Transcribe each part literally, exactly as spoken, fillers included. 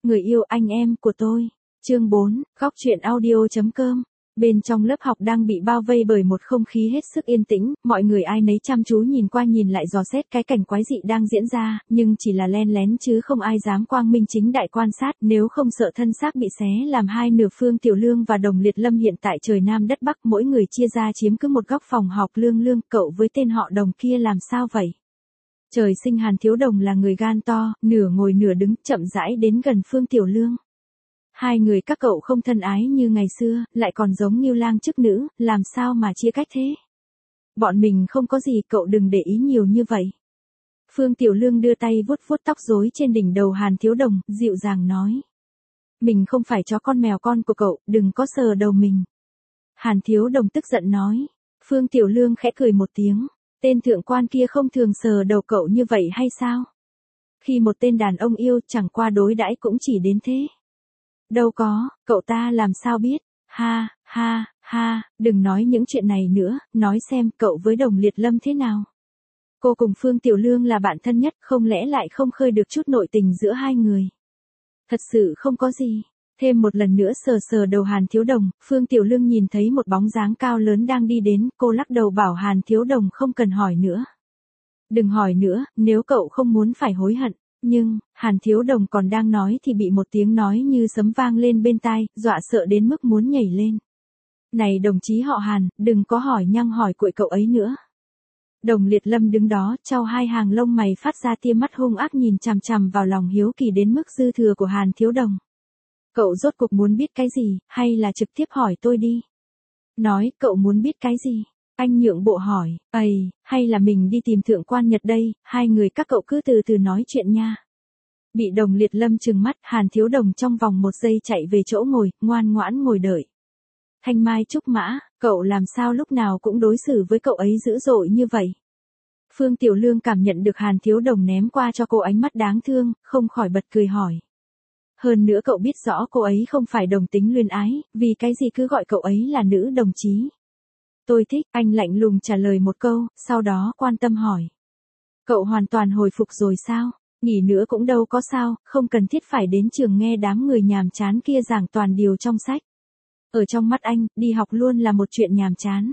người yêu anh em của tôi. Chương bốn, góc truyện audio.com. Bên trong lớp học đang bị bao vây bởi một không khí hết sức yên tĩnh, mọi người ai nấy chăm chú nhìn qua nhìn lại dò xét cái cảnh quái dị đang diễn ra, nhưng chỉ là len lén chứ không ai dám quang minh chính đại quan sát, nếu không sợ thân xác bị xé làm hai nửa. Phương Tiểu Lương và Đồng Liệt Lâm hiện tại trời Nam đất Bắc, mỗi người chia ra chiếm cứ một góc phòng học. Lương Lương, cậu với tên họ Đồng kia làm sao vậy? Trời sinh Hàn Thiếu Đồng là người gan to, nửa ngồi nửa đứng, chậm rãi đến gần Phương Tiểu Lương. Hai người các cậu không thân ái như ngày xưa, lại còn giống như lang chức nữ, làm sao mà chia cách thế? Bọn mình không có gì, cậu đừng để ý nhiều như vậy. Phương Tiểu Lương đưa tay vuốt vuốt tóc rối trên đỉnh đầu Hàn Thiếu Đồng, dịu dàng nói. Mình không phải chó con mèo con của cậu, đừng có sờ đầu mình. Hàn Thiếu Đồng tức giận nói. Phương Tiểu Lương khẽ cười một tiếng. Tên thượng quan kia không thường sờ đầu cậu như vậy hay sao? Khi một tên đàn ông yêu chẳng qua đối đãi cũng chỉ đến thế. Đâu có, cậu ta làm sao biết? Ha, ha, ha, đừng nói những chuyện này nữa, nói xem cậu với Đồng Liệt Lâm thế nào? Cô cùng Phương Tiểu Lương là bạn thân nhất, không lẽ lại không khơi được chút nội tình giữa hai người? Thật sự không có gì. Thêm một lần nữa sờ sờ đầu Hàn Thiếu Đồng, Phương Tiểu Lương nhìn thấy một bóng dáng cao lớn đang đi đến, cô lắc đầu bảo Hàn Thiếu Đồng không cần hỏi nữa. Đừng hỏi nữa, nếu cậu không muốn phải hối hận. Nhưng, Hàn Thiếu Đồng còn đang nói thì bị một tiếng nói như sấm vang lên bên tai, dọa sợ đến mức muốn nhảy lên. Này đồng chí họ Hàn, đừng có hỏi nhăng hỏi cuội cậu ấy nữa. Đồng Liệt Lâm đứng đó, trao hai hàng lông mày phát ra tia mắt hung ác nhìn chằm chằm vào lòng hiếu kỳ đến mức dư thừa của Hàn Thiếu Đồng. Cậu rốt cuộc muốn biết cái gì, hay là trực tiếp hỏi tôi đi? Nói, cậu muốn biết cái gì? Anh nhượng bộ hỏi, ầy, hay là mình đi tìm thượng quan Nhật đây, hai người các cậu cứ từ từ nói chuyện nha. Bị Đồng Liệt Lâm trừng mắt, Hàn Thiếu Đồng trong vòng một giây chạy về chỗ ngồi, ngoan ngoãn ngồi đợi. Thanh Mai Trúc Mã, cậu làm sao lúc nào cũng đối xử với cậu ấy dữ dội như vậy? Phương Tiểu Lương cảm nhận được Hàn Thiếu Đồng ném qua cho cô ánh mắt đáng thương, không khỏi bật cười hỏi. Hơn nữa cậu biết rõ cô ấy không phải đồng tính luyến ái, vì cái gì cứ gọi cậu ấy là nữ đồng chí. Tôi thích, anh lạnh lùng trả lời một câu, sau đó quan tâm hỏi. Cậu hoàn toàn hồi phục rồi sao? Nghỉ nữa cũng đâu có sao, không cần thiết phải đến trường nghe đám người nhàm chán kia giảng toàn điều trong sách. Ở trong mắt anh, đi học luôn là một chuyện nhàm chán.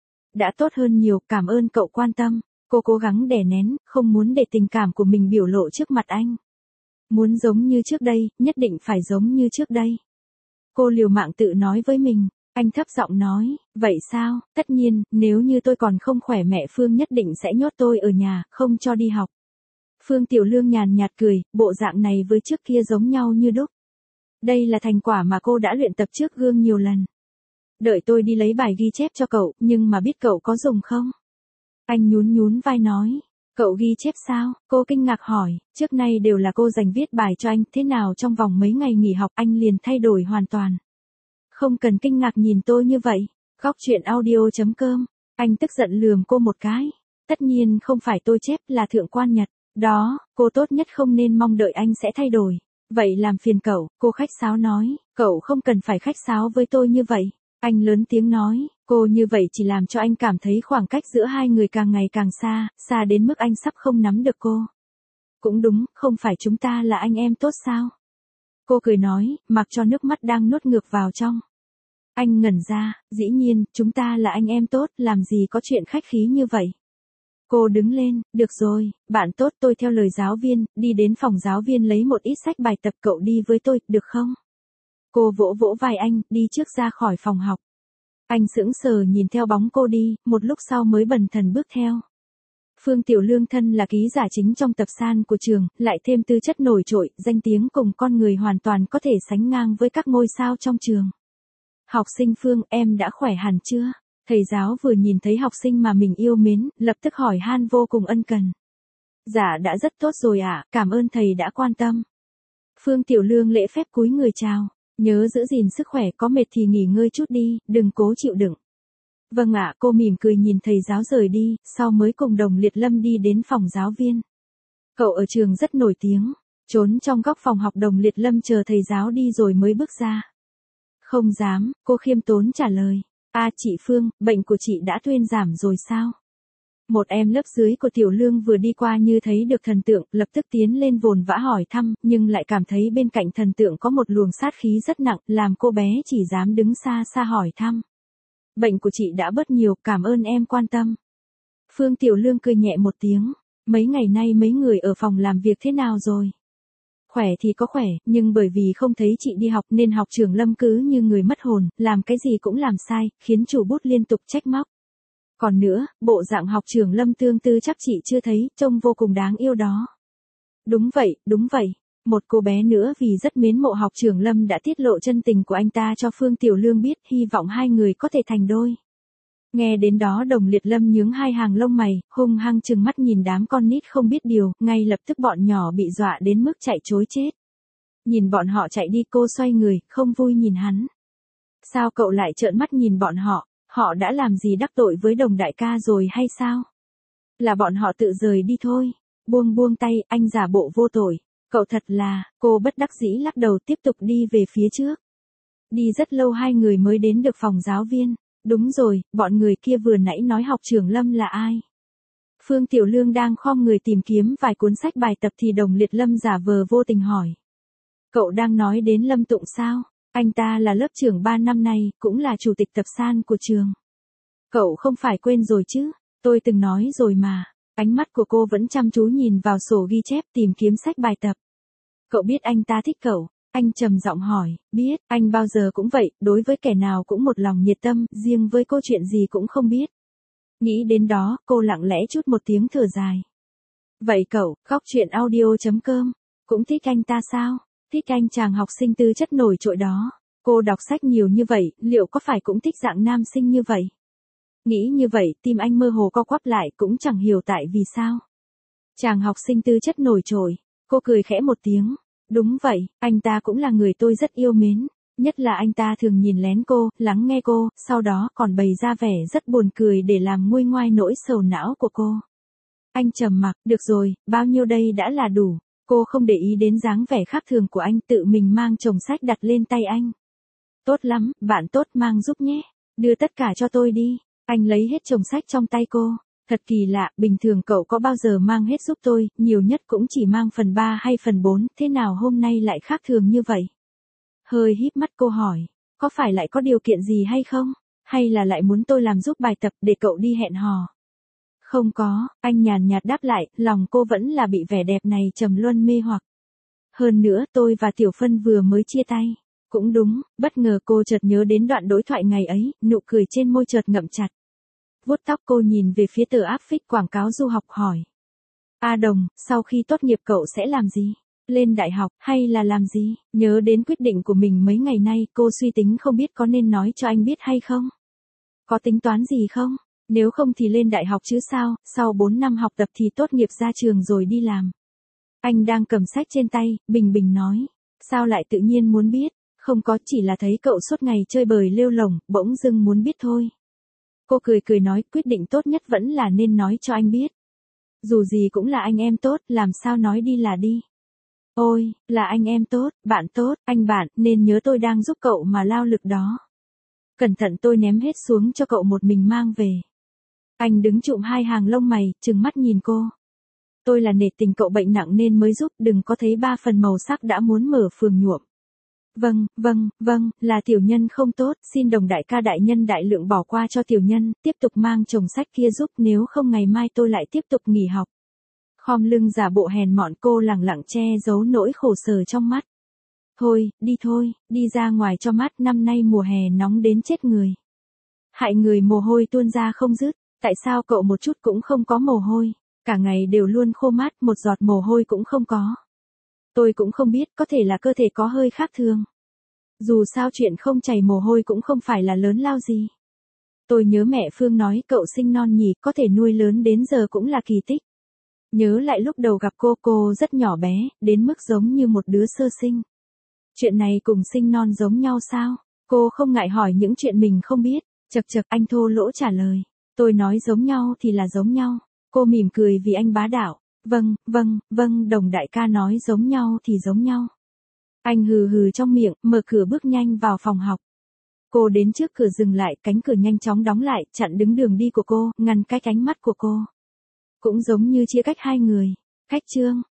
Đã tốt hơn nhiều, cảm ơn cậu quan tâm. Cô cố gắng đè nén, không muốn để tình cảm của mình biểu lộ trước mặt anh. Muốn giống như trước đây, nhất định phải giống như trước đây. Cô liều mạng tự nói với mình. Anh thấp giọng nói, vậy sao, tất nhiên, nếu như tôi còn không khỏe mẹ Phương nhất định sẽ nhốt tôi ở nhà, không cho đi học. Phương Tiểu Lương nhàn nhạt cười, bộ dạng này với trước kia giống nhau như đúc. Đây là thành quả mà cô đã luyện tập trước gương nhiều lần. Đợi tôi đi lấy bài ghi chép cho cậu, nhưng mà biết cậu có dùng không? Anh nhún nhún vai nói, cậu ghi chép sao? Cô kinh ngạc hỏi, trước nay đều là cô dành viết bài cho anh, thế nào trong vòng mấy ngày nghỉ học anh liền thay đổi hoàn toàn. Không cần kinh ngạc nhìn tôi như vậy. Góc truyện audio.com. Anh tức giận lườm cô một cái. Tất nhiên không phải tôi chép, là thượng quan Nhật. Đó, cô tốt nhất không nên mong đợi anh sẽ thay đổi. Vậy làm phiền cậu, cô khách sáo nói. Cậu không cần phải khách sáo với tôi như vậy. Anh lớn tiếng nói. Cô như vậy chỉ làm cho anh cảm thấy khoảng cách giữa hai người càng ngày càng xa, xa đến mức anh sắp không nắm được cô. Cũng đúng, không phải chúng ta là anh em tốt sao? Cô cười nói, mặc cho nước mắt đang nuốt ngược vào trong. Anh ngẩn ra, dĩ nhiên, chúng ta là anh em tốt, làm gì có chuyện khách khí như vậy. Cô đứng lên, được rồi, bạn tốt tôi theo lời giáo viên, đi đến phòng giáo viên lấy một ít sách bài tập cậu đi với tôi, được không? Cô vỗ vỗ vai anh, đi trước ra khỏi phòng học. Anh sững sờ nhìn theo bóng cô đi, một lúc sau mới bần thần bước theo. Phương Tiểu Lương thân là ký giả chính trong tập san của trường, lại thêm tư chất nổi trội, danh tiếng cùng con người hoàn toàn có thể sánh ngang với các ngôi sao trong trường. Học sinh Phương, em đã khỏe hẳn chưa? Thầy giáo vừa nhìn thấy học sinh mà mình yêu mến, lập tức hỏi han vô cùng ân cần. Dạ đã rất tốt rồi ạ, à, cảm ơn thầy đã quan tâm. Phương Tiểu Lương lễ phép cúi người chào, nhớ giữ gìn sức khỏe, có mệt thì nghỉ ngơi chút đi, đừng cố chịu đựng. Vâng ạ, cô mỉm cười nhìn thầy giáo rời đi, sau mới cùng Đồng Liệt Lâm đi đến phòng giáo viên. Cậu ở trường rất nổi tiếng, trốn trong góc phòng học Đồng Liệt Lâm chờ thầy giáo đi rồi mới bước ra. Không dám, cô khiêm tốn trả lời. À chị Phương, bệnh của chị đã thuyên giảm rồi sao? Một em lớp dưới của Tiểu Lương vừa đi qua như thấy được thần tượng, lập tức tiến lên vồn vã hỏi thăm, nhưng lại cảm thấy bên cạnh thần tượng có một luồng sát khí rất nặng, làm cô bé chỉ dám đứng xa xa hỏi thăm. Bệnh của chị đã bớt nhiều, cảm ơn em quan tâm. Phương Tiểu Lương cười nhẹ một tiếng, mấy ngày nay mấy người ở phòng làm việc thế nào rồi? Khỏe thì có khỏe, nhưng bởi vì không thấy chị đi học nên học trưởng Lâm cứ như người mất hồn, làm cái gì cũng làm sai, khiến chủ bút liên tục trách móc. Còn nữa, bộ dạng học trưởng Lâm tương tư chắc chị chưa thấy, trông vô cùng đáng yêu đó. Đúng vậy, đúng vậy. Một cô bé nữa vì rất mến mộ học trưởng Lâm đã tiết lộ chân tình của anh ta cho Phương Tiểu Lương biết, hy vọng hai người có thể thành đôi. Nghe đến đó Đồng Liệt Lâm nhướng hai hàng lông mày, hung hăng trừng mắt nhìn đám con nít không biết điều, ngay lập tức bọn nhỏ bị dọa đến mức chạy trối chết. Nhìn bọn họ chạy đi cô xoay người, không vui nhìn hắn. Sao cậu lại trợn mắt nhìn bọn họ, họ đã làm gì đắc tội với Đồng đại ca rồi hay sao? Là bọn họ tự rời đi thôi. Buông buông tay, anh giả bộ vô tội. Cậu thật là, cô bất đắc dĩ lắc đầu tiếp tục đi về phía trước. Đi rất lâu hai người mới đến được phòng giáo viên. Đúng rồi, bọn người kia vừa nãy nói học trưởng Lâm là ai? Phương Tiểu Lương đang khom người tìm kiếm vài cuốn sách bài tập thì Đồng Liệt Lâm giả vờ vô tình hỏi. Cậu đang nói đến Lâm Tụng sao? Anh ta là lớp trưởng ba năm nay, cũng là chủ tịch tập san của trường. Cậu không phải quên rồi chứ? Tôi từng nói rồi mà. Ánh mắt của cô vẫn chăm chú nhìn vào sổ ghi chép tìm kiếm sách bài tập. Cậu biết anh ta thích cậu? Anh trầm giọng hỏi, biết, anh bao giờ cũng vậy, đối với kẻ nào cũng một lòng nhiệt tâm, riêng với cô chuyện gì cũng không biết. Nghĩ đến đó, cô lặng lẽ chút một tiếng thở dài. Vậy cậu, Khóc Chuyện Audio chấm com, cũng thích anh ta sao? Thích anh chàng học sinh tư chất nổi trội đó. Cô đọc sách nhiều như vậy, liệu có phải cũng thích dạng nam sinh như vậy? Nghĩ như vậy, tim anh mơ hồ co quắp lại cũng chẳng hiểu tại vì sao. Chàng học sinh tư chất nổi trội, cô cười khẽ một tiếng. Đúng vậy, anh ta cũng là người tôi rất yêu mến. Nhất là anh ta thường nhìn lén cô, lắng nghe cô, sau đó còn bày ra vẻ rất buồn cười để làm nguôi ngoai nỗi sầu não của cô. Anh trầm mặc, được rồi, bao nhiêu đây đã là đủ. Cô không để ý đến dáng vẻ khác thường của anh, tự mình mang chồng sách đặt lên tay anh. Tốt lắm, bạn tốt mang giúp nhé. Đưa tất cả cho tôi đi. Anh lấy hết chồng sách trong tay cô. Thật kỳ lạ, bình thường cậu có bao giờ mang hết giúp tôi, nhiều nhất cũng chỉ mang phần ba hay phần bốn, thế nào hôm nay lại khác thường như vậy? Hơi híp mắt cô hỏi, có phải lại có điều kiện gì hay không? Hay là lại muốn tôi làm giúp bài tập để cậu đi hẹn hò? Không có, anh nhàn nhạt đáp lại, lòng cô vẫn là bị vẻ đẹp này trầm luân mê hoặc. Hơn nữa tôi và Tiểu Phân vừa mới chia tay. Cũng đúng, bất ngờ cô chợt nhớ đến đoạn đối thoại ngày ấy, nụ cười trên môi chợt ngậm chặt. Vuốt tóc cô nhìn về phía tờ áp phích quảng cáo du học hỏi. A Đồng, sau khi tốt nghiệp cậu sẽ làm gì? Lên đại học, hay là làm gì? Nhớ đến quyết định của mình mấy ngày nay, cô suy tính không biết có nên nói cho anh biết hay không? Có tính toán gì không? Nếu không thì lên đại học chứ sao, sau bốn năm học tập thì tốt nghiệp ra trường rồi đi làm. Anh đang cầm sách trên tay, bình bình nói. Sao lại tự nhiên muốn biết? Không có, chỉ là thấy cậu suốt ngày chơi bời lêu lổng, bỗng dưng muốn biết thôi. Cô cười cười nói, quyết định tốt nhất vẫn là nên nói cho anh biết. Dù gì cũng là anh em tốt, làm sao nói đi là đi. Ôi, là anh em tốt, bạn tốt, anh bạn, nên nhớ tôi đang giúp cậu mà lao lực đó. Cẩn thận tôi ném hết xuống cho cậu một mình mang về. Anh đứng chụm hai hàng lông mày, trừng mắt nhìn cô. Tôi là nể tình cậu bệnh nặng nên mới giúp, đừng có thấy ba phần màu sắc đã muốn mở phường nhuộm. Vâng, vâng, vâng, là tiểu nhân không tốt, xin Đồng đại ca đại nhân đại lượng bỏ qua cho tiểu nhân, tiếp tục mang chồng sách kia giúp, nếu không ngày mai tôi lại tiếp tục nghỉ học. Khom lưng giả bộ hèn mọn, cô lẳng lặng che giấu nỗi khổ sở trong mắt. Thôi, đi thôi, đi ra ngoài cho mát, năm nay mùa hè nóng đến chết người. Hại người mồ hôi tuôn ra không dứt, tại sao cậu một chút cũng không có mồ hôi, cả ngày đều luôn khô mát, một giọt mồ hôi cũng không có. Tôi cũng không biết, có thể là cơ thể có hơi khác thường. Dù sao chuyện không chảy mồ hôi cũng không phải là lớn lao gì. Tôi nhớ mẹ Phương nói cậu sinh non nhỉ, có thể nuôi lớn đến giờ cũng là kỳ tích. Nhớ lại lúc đầu gặp cô, cô rất nhỏ bé, đến mức giống như một đứa sơ sinh. Chuyện này cùng sinh non giống nhau sao? Cô không ngại hỏi những chuyện mình không biết, chật chật anh thô lỗ trả lời. Tôi nói giống nhau thì là giống nhau. Cô mỉm cười vì anh bá đạo. Vâng, vâng, vâng, Đồng đại ca nói giống nhau thì giống nhau. Anh hừ hừ trong miệng, mở cửa bước nhanh vào phòng học. Cô đến trước cửa dừng lại, cánh cửa nhanh chóng đóng lại, chặn đứng đường đi của cô, ngăn cách ánh mắt của cô. Cũng giống như chia cách hai người. Cách chương